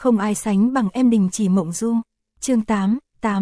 Không ai sánh bằng em Đình Chỉ Mộng Du. Chương 8,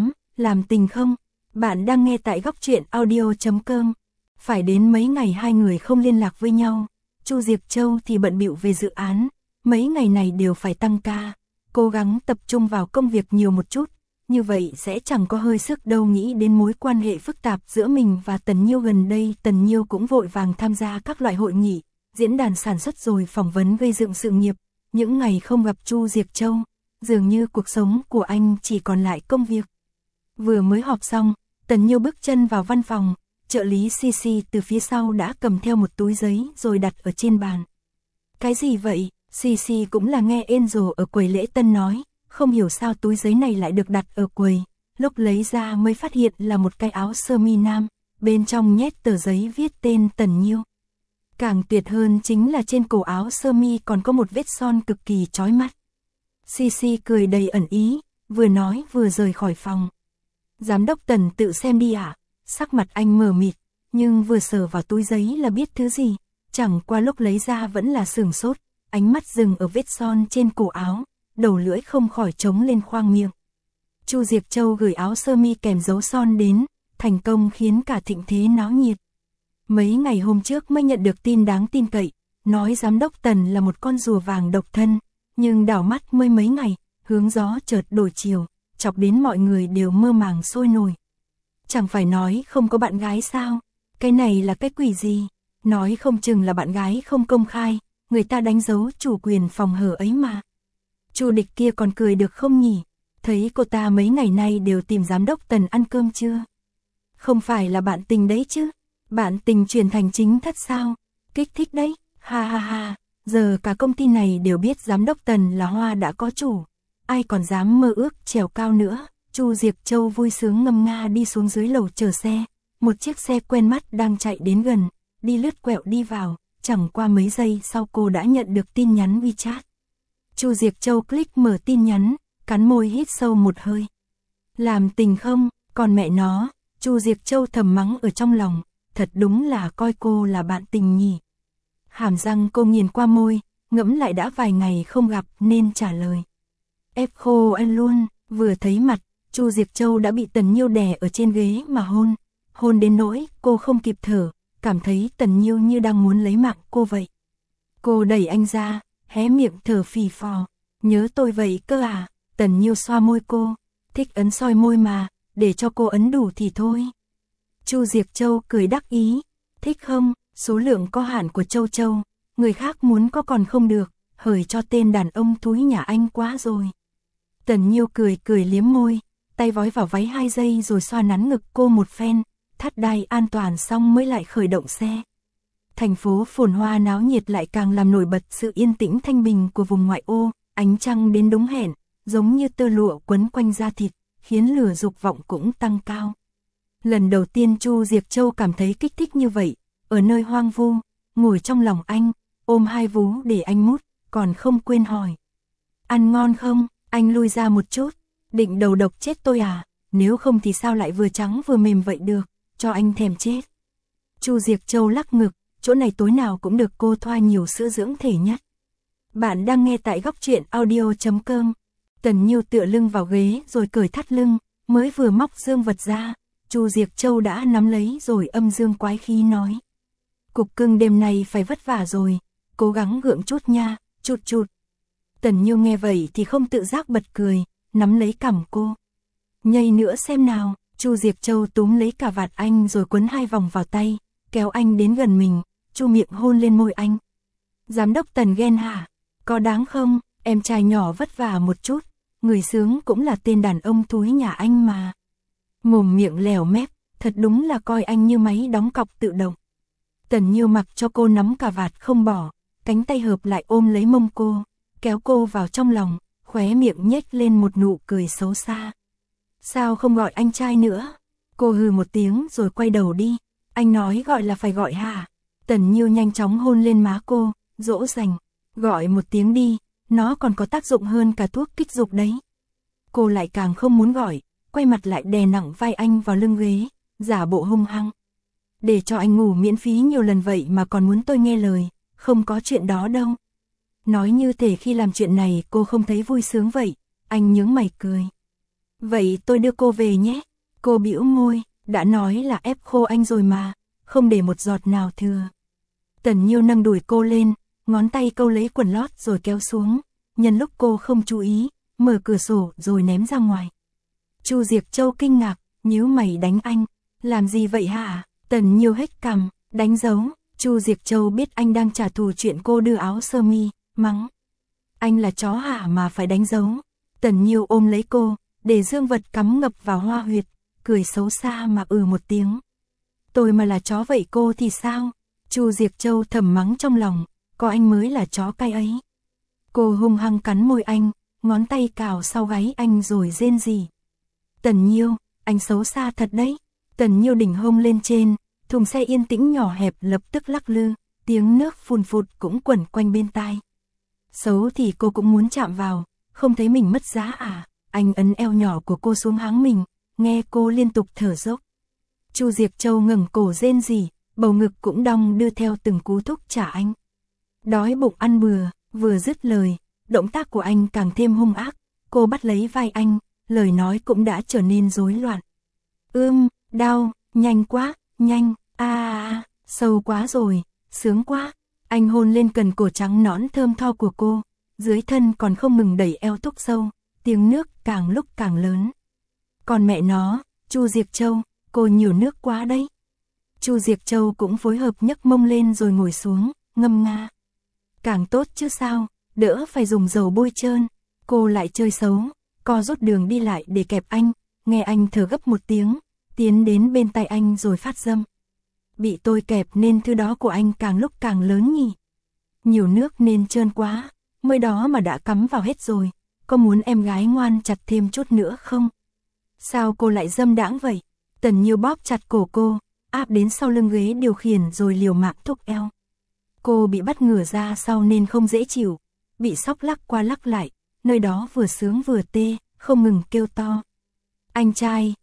làm tình không? Bạn đang nghe tại góc truyện audio.com. Phải đến mấy ngày hai người không liên lạc với nhau. Chu Diệc Châu thì bận bịu về dự án, mấy ngày này đều phải tăng ca, cố gắng tập trung vào công việc nhiều một chút, như vậy sẽ chẳng có hơi sức đâu nghĩ đến mối quan hệ phức tạp giữa mình và Tần Nhiêu. Gần đây Tần Nhiêu cũng vội vàng tham gia các loại hội nghị, diễn đàn sản xuất rồi phỏng vấn gây dựng sự nghiệp. Những ngày không gặp Chu Diệc Châu, dường như cuộc sống của anh chỉ còn lại công việc. Vừa mới họp xong, Tần Nhiêu bước chân vào văn phòng, trợ lý CC từ phía sau đã cầm theo một túi giấy rồi đặt ở trên bàn. Cái gì vậy? CC cũng là nghe Angel ở quầy lễ tân nói, không hiểu sao túi giấy này lại được đặt ở quầy, lúc lấy ra mới phát hiện là một cái áo sơ mi nam, bên trong nhét tờ giấy viết tên Tần Nhiêu. Càng tuyệt hơn chính là trên cổ áo sơ mi còn có một vết son cực kỳ chói mắt. CC cười đầy ẩn ý, vừa nói vừa rời khỏi phòng. Giám đốc Tần tự xem đi ạ. Sắc mặt anh mờ mịt, nhưng vừa sờ vào túi giấy là biết thứ gì, chẳng qua lúc lấy ra vẫn là sửng sốt, ánh mắt dừng ở vết son trên cổ áo, đầu lưỡi không khỏi trống lên khoang miệng. Chu Diệc Châu gửi áo sơ mi kèm dấu son đến, thành công khiến cả thịnh thế náo nhiệt. Mấy ngày hôm trước mới nhận được tin đáng tin cậy, nói giám đốc Tần là một con rùa vàng độc thân, nhưng đảo mắt mới mấy ngày, hướng gió chợt đổi chiều, chọc đến mọi người đều mơ màng sôi nổi. Chẳng phải nói không có bạn gái sao? Cái này là cái quỷ gì? Nói không chừng là bạn gái không công khai, người ta đánh dấu chủ quyền phòng hở ấy mà. Chu Địch kia còn cười được không nhỉ? Thấy cô ta mấy ngày nay đều tìm giám đốc Tần ăn cơm chưa? Không phải là bạn tình đấy chứ? Bạn tình chuyển thành chính thất sao? Kích thích đấy, ha ha ha. Giờ cả công ty này đều biết giám đốc Tần là hoa đã có chủ, ai còn dám mơ ước trèo cao nữa. Chu Diệc Châu vui sướng ngâm nga đi xuống dưới lầu chờ xe, một chiếc xe quen mắt đang chạy đến gần, đi lướt quẹo đi vào, chẳng qua mấy giây sau cô đã nhận được tin nhắn WeChat. Chu Diệc Châu click mở tin nhắn, cắn môi hít sâu một hơi. Làm tình không, còn mẹ nó, Chu Diệc Châu thầm mắng ở trong lòng, thật đúng là coi cô là bạn tình nhỉ. Hàm răng cô nghiền qua môi, ngẫm lại đã vài ngày không gặp nên trả lời. Ép khô anh luôn, vừa thấy mặt, Chu Diệc Châu đã bị Tần Nhiêu đè ở trên ghế mà hôn đến nỗi cô không kịp thở, cảm thấy Tần Nhiêu như đang muốn lấy mạng cô vậy. Cô đẩy anh ra, hé miệng thở phì phò, nhớ tôi vậy cơ à? Tần Nhiêu xoa môi cô, thích ấn soi môi mà, để cho cô ấn đủ thì thôi. Chu Diệc Châu cười đắc ý, thích không? Số lượng có hạn của Châu Châu, người khác muốn có còn không được, hời cho tên đàn ông thúi nhà anh quá rồi. Tần Nhiêu cười liếm môi, tay vói vào váy 2 giây rồi xoa nắn ngực cô một phen, thắt đai an toàn xong mới lại khởi động xe. Thành phố phồn hoa náo nhiệt lại càng làm nổi bật sự yên tĩnh thanh bình của vùng ngoại ô, ánh trăng đến đúng hẹn, giống như tơ lụa quấn quanh da thịt, khiến lửa dục vọng cũng tăng cao. Lần đầu tiên Chu Diệc Châu cảm thấy kích thích như vậy, ở nơi hoang vu, ngồi trong lòng anh, ôm hai vú để anh mút, còn không quên hỏi. Ăn ngon không? Anh lui ra một chút, định đầu độc chết tôi à? Nếu không thì sao lại vừa trắng vừa mềm vậy được, cho anh thèm chết. Chu Diệc Châu lắc ngực, chỗ này tối nào cũng được cô thoa nhiều sữa dưỡng thể nhất. Bạn đang nghe tại góc truyện audio.com. Tần Nhiêu tựa lưng vào ghế rồi cởi thắt lưng, mới vừa móc dương vật ra, Chu Diệc Châu đã nắm lấy rồi âm dương quái khí nói. Cục cưng đêm nay phải vất vả rồi, cố gắng gượng chút nha, chụt. Tần Nhiêu nghe vậy thì không tự giác bật cười, nắm lấy cằm cô. Nhây nữa xem nào. Chu Diệc Châu túm lấy cà vạt anh rồi quấn 2 vòng vào tay, kéo anh đến gần mình, chu miệng hôn lên môi anh. Giám đốc Tần ghen hả? Có đáng không? Em trai nhỏ vất vả một chút, người sướng cũng là tên đàn ông thúi nhà anh mà. Mồm miệng lèo mép, thật đúng là coi anh như máy đóng cọc tự động. Tần Nhiêu mặc cho cô nắm cà vạt không bỏ, cánh tay hợp lại ôm lấy mông cô, kéo cô vào trong lòng, khóe miệng nhếch lên một nụ cười xấu xa. Sao không gọi anh trai nữa? Cô hừ một tiếng rồi quay đầu đi. Anh nói gọi là phải gọi hả? Tần Nhiêu nhanh chóng hôn lên má cô, dỗ dành. Gọi một tiếng đi, nó còn có tác dụng hơn cả thuốc kích dục đấy. Cô lại càng không muốn gọi, quay mặt lại đè nặng vai anh vào lưng ghế, giả bộ hung hăng. Để cho anh ngủ miễn phí nhiều lần vậy mà còn muốn tôi nghe lời, không có chuyện đó đâu. Nói như thể khi làm chuyện này cô không thấy vui sướng vậy. Anh nhướng mày cười. Vậy tôi đưa cô về nhé. Cô bĩu môi, đã nói là ép khô anh rồi mà, không để một giọt nào thừa. Tần Nhiêu nâng đùi cô lên, ngón tay câu lấy quần lót rồi kéo xuống, nhân lúc cô không chú ý, mở cửa sổ rồi ném ra ngoài. Chu Diệc Châu kinh ngạc, nhíu mày đánh anh, làm gì vậy hả? Tần Nhiêu hếch cằm, đánh dấu. Chu Diệc Châu biết anh đang trả thù chuyện cô đưa áo sơ mi, mắng. Anh là chó hả mà phải đánh dấu? Tần Nhiêu ôm lấy cô, để dương vật cắm ngập vào hoa huyệt, cười xấu xa mà một tiếng. Tôi mà là chó vậy cô thì sao? Chu Diệc Châu thầm mắng trong lòng, có anh mới là chó cay ấy. Cô hung hăng cắn môi anh, ngón tay cào sau gáy anh rồi rên rỉ. Tần Nhiêu, anh xấu xa thật đấy. Tần Nhiêu đỉnh hông lên trên, thùng xe yên tĩnh nhỏ hẹp lập tức lắc lư, tiếng nước phun phụt cũng quẩn quanh bên tai. Xấu thì cô cũng muốn chạm vào, không thấy mình mất giá à? Anh ấn eo nhỏ của cô xuống háng mình, nghe cô liên tục thở dốc. Chu Diệc Châu ngẩng cổ rên rỉ, bầu ngực cũng đong đưa theo từng cú thúc trả anh. Đói bụng ăn bừa, vừa dứt lời, động tác của anh càng thêm hung ác, cô bắt lấy vai anh, lời nói cũng đã trở nên rối loạn. Đau, nhanh quá, nhanh, sâu quá rồi, sướng quá. Anh hôn lên cần cổ trắng nõn thơm tho của cô, dưới thân còn không ngừng đẩy eo thúc sâu, tiếng nước càng lúc càng lớn. Còn mẹ nó, Chu Diệc Châu, cô nhiều nước quá đấy. Chu Diệc Châu cũng phối hợp nhấc mông lên rồi ngồi xuống, ngâm nga. Càng tốt chứ sao, đỡ phải dùng dầu bôi trơn. Cô lại chơi xấu, co rút đường đi lại để kẹp anh, nghe anh thở gấp một tiếng, tiến đến bên tay anh rồi phát dâm. Bị tôi kẹp nên thứ đó của anh càng lúc càng lớn nhỉ. Nhiều nước nên trơn quá, mới đó mà đã cắm vào hết rồi, có muốn em gái ngoan chặt thêm chút nữa không? Sao cô lại dâm đãng vậy? Tần Nhiêu bóp chặt cổ cô, áp đến sau lưng ghế điều khiển rồi liều mạng thúc eo. Cô bị bắt ngửa ra sau nên không dễ chịu, bị sóc lắc qua lắc lại, nơi đó vừa sướng vừa tê, không ngừng kêu to. Anh trai,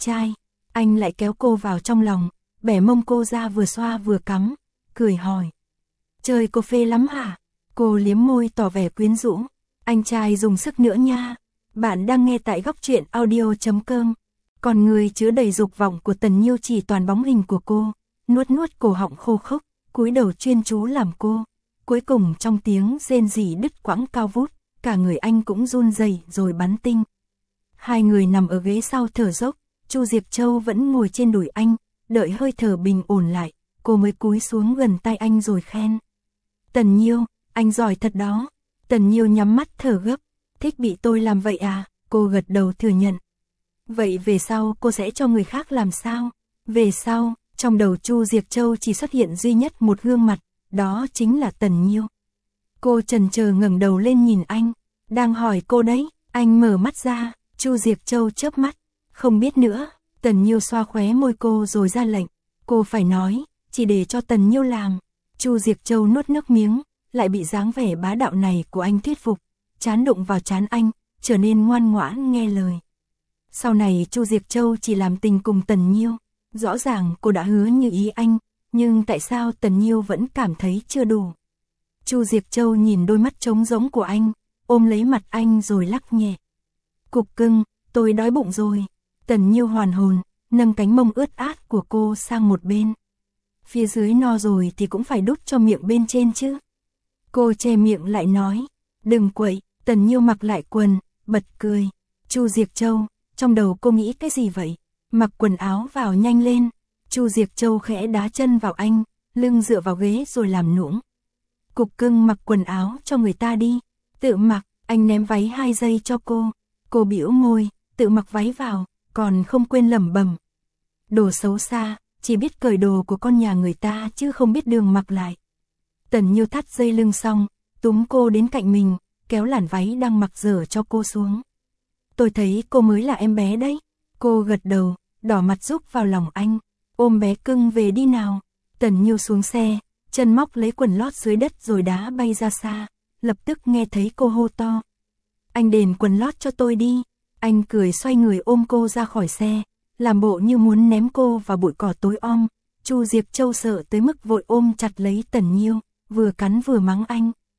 anh lại kéo cô vào trong lòng, bẻ mông cô ra vừa xoa vừa cắm, cười hỏi. Chơi cô phê lắm hả? Cô liếm môi tỏ vẻ quyến rũ. Anh trai dùng sức nữa nha. Bạn đang nghe tại Góc Truyện Audio.com. Còn người chứa đầy dục vọng của Tần Nhiêu chỉ toàn bóng hình của cô, nuốt cổ họng khô khốc, cúi đầu chuyên chú làm cô. Cuối cùng trong tiếng rên rỉ đứt quãng cao vút, cả người anh cũng run rẩy rồi bắn tinh. Hai người nằm ở ghế sau thở dốc, Chu Diệc Châu vẫn ngồi trên đùi anh, đợi hơi thở bình ổn lại, cô mới cúi xuống gần tay anh rồi khen. Tần Nhiêu, anh giỏi thật đó. Tần Nhiêu nhắm mắt thở gấp, thích bị tôi làm vậy à? Cô gật đầu thừa nhận. Vậy về sau cô sẽ cho người khác làm sao? Về sau, trong đầu Chu Diệc Châu chỉ xuất hiện duy nhất một gương mặt, đó chính là Tần Nhiêu. Cô chần chờ ngẩng đầu lên nhìn anh, đang hỏi cô đấy. Anh mở mắt ra, Chu Diệc Châu chớp mắt, không biết nữa. Tần Nhiêu xoa khóe môi cô rồi ra lệnh, cô phải nói, chỉ để cho Tần Nhiêu làm. Chu Diệc Châu nuốt nước miếng, lại bị dáng vẻ bá đạo này của anh thuyết phục, trán đụng vào trán anh, trở nên ngoan ngoãn nghe lời. Sau này Chu Diệc Châu chỉ làm tình cùng Tần Nhiêu, rõ ràng cô đã hứa như ý anh, nhưng tại sao Tần Nhiêu vẫn cảm thấy chưa đủ? Chu Diệc Châu nhìn đôi mắt trống rỗng của anh, ôm lấy mặt anh rồi lắc nhẹ. Cục cưng, tôi đói bụng rồi. Tần Nhiêu hoàn hồn, nâng cánh mông ướt át của cô sang một bên. Phía dưới no rồi thì cũng phải đút cho miệng bên trên chứ. Cô che miệng lại nói, đừng quậy. Tần Nhiêu mặc lại quần, bật cười. Chu Diệc Châu, trong đầu cô nghĩ cái gì vậy? Mặc quần áo vào nhanh lên. Chu Diệc Châu khẽ đá chân vào anh, lưng dựa vào ghế rồi làm nũng. Cục cưng mặc quần áo cho người ta đi. Tự mặc. Anh ném váy 2 giây cho cô. Cô bĩu môi, tự mặc váy vào, còn không quên lẩm bẩm. Đồ xấu xa, chỉ biết cởi đồ của con nhà người ta chứ không biết đường mặc lại. Tần Nhiêu thắt dây lưng xong, túm cô đến cạnh mình, kéo làn váy đang mặc dở cho cô xuống. Tôi thấy cô mới là em bé đấy. Cô gật đầu, đỏ mặt rúc vào lòng anh. Ôm bé cưng về đi nào. Tần Nhiêu xuống xe, chân móc lấy quần lót dưới đất rồi đá bay ra xa. Lập tức nghe thấy cô hô to. Anh đền quần lót cho tôi đi. Anh cười xoay người ôm cô ra khỏi xe, làm bộ như muốn ném cô vào bụi cỏ tối om. Chu Diệc Châu sợ tới mức vội ôm chặt lấy Tần Nhiêu, vừa cắn vừa mắng anh.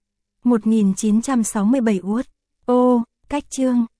1967 Út. Ô, cách chương.